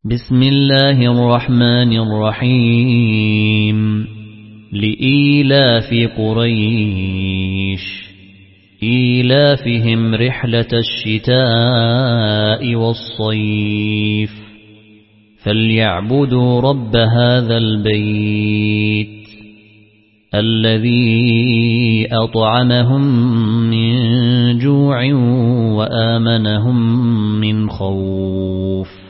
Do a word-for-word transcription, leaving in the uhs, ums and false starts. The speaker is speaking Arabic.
بسم الله الرحمن الرحيم لإيلاف قريش إيلافهم رحلة الشتاء والصيف فليعبدوا رب هذا البيت الذي أطعمهم من جوع وآمنهم من خوف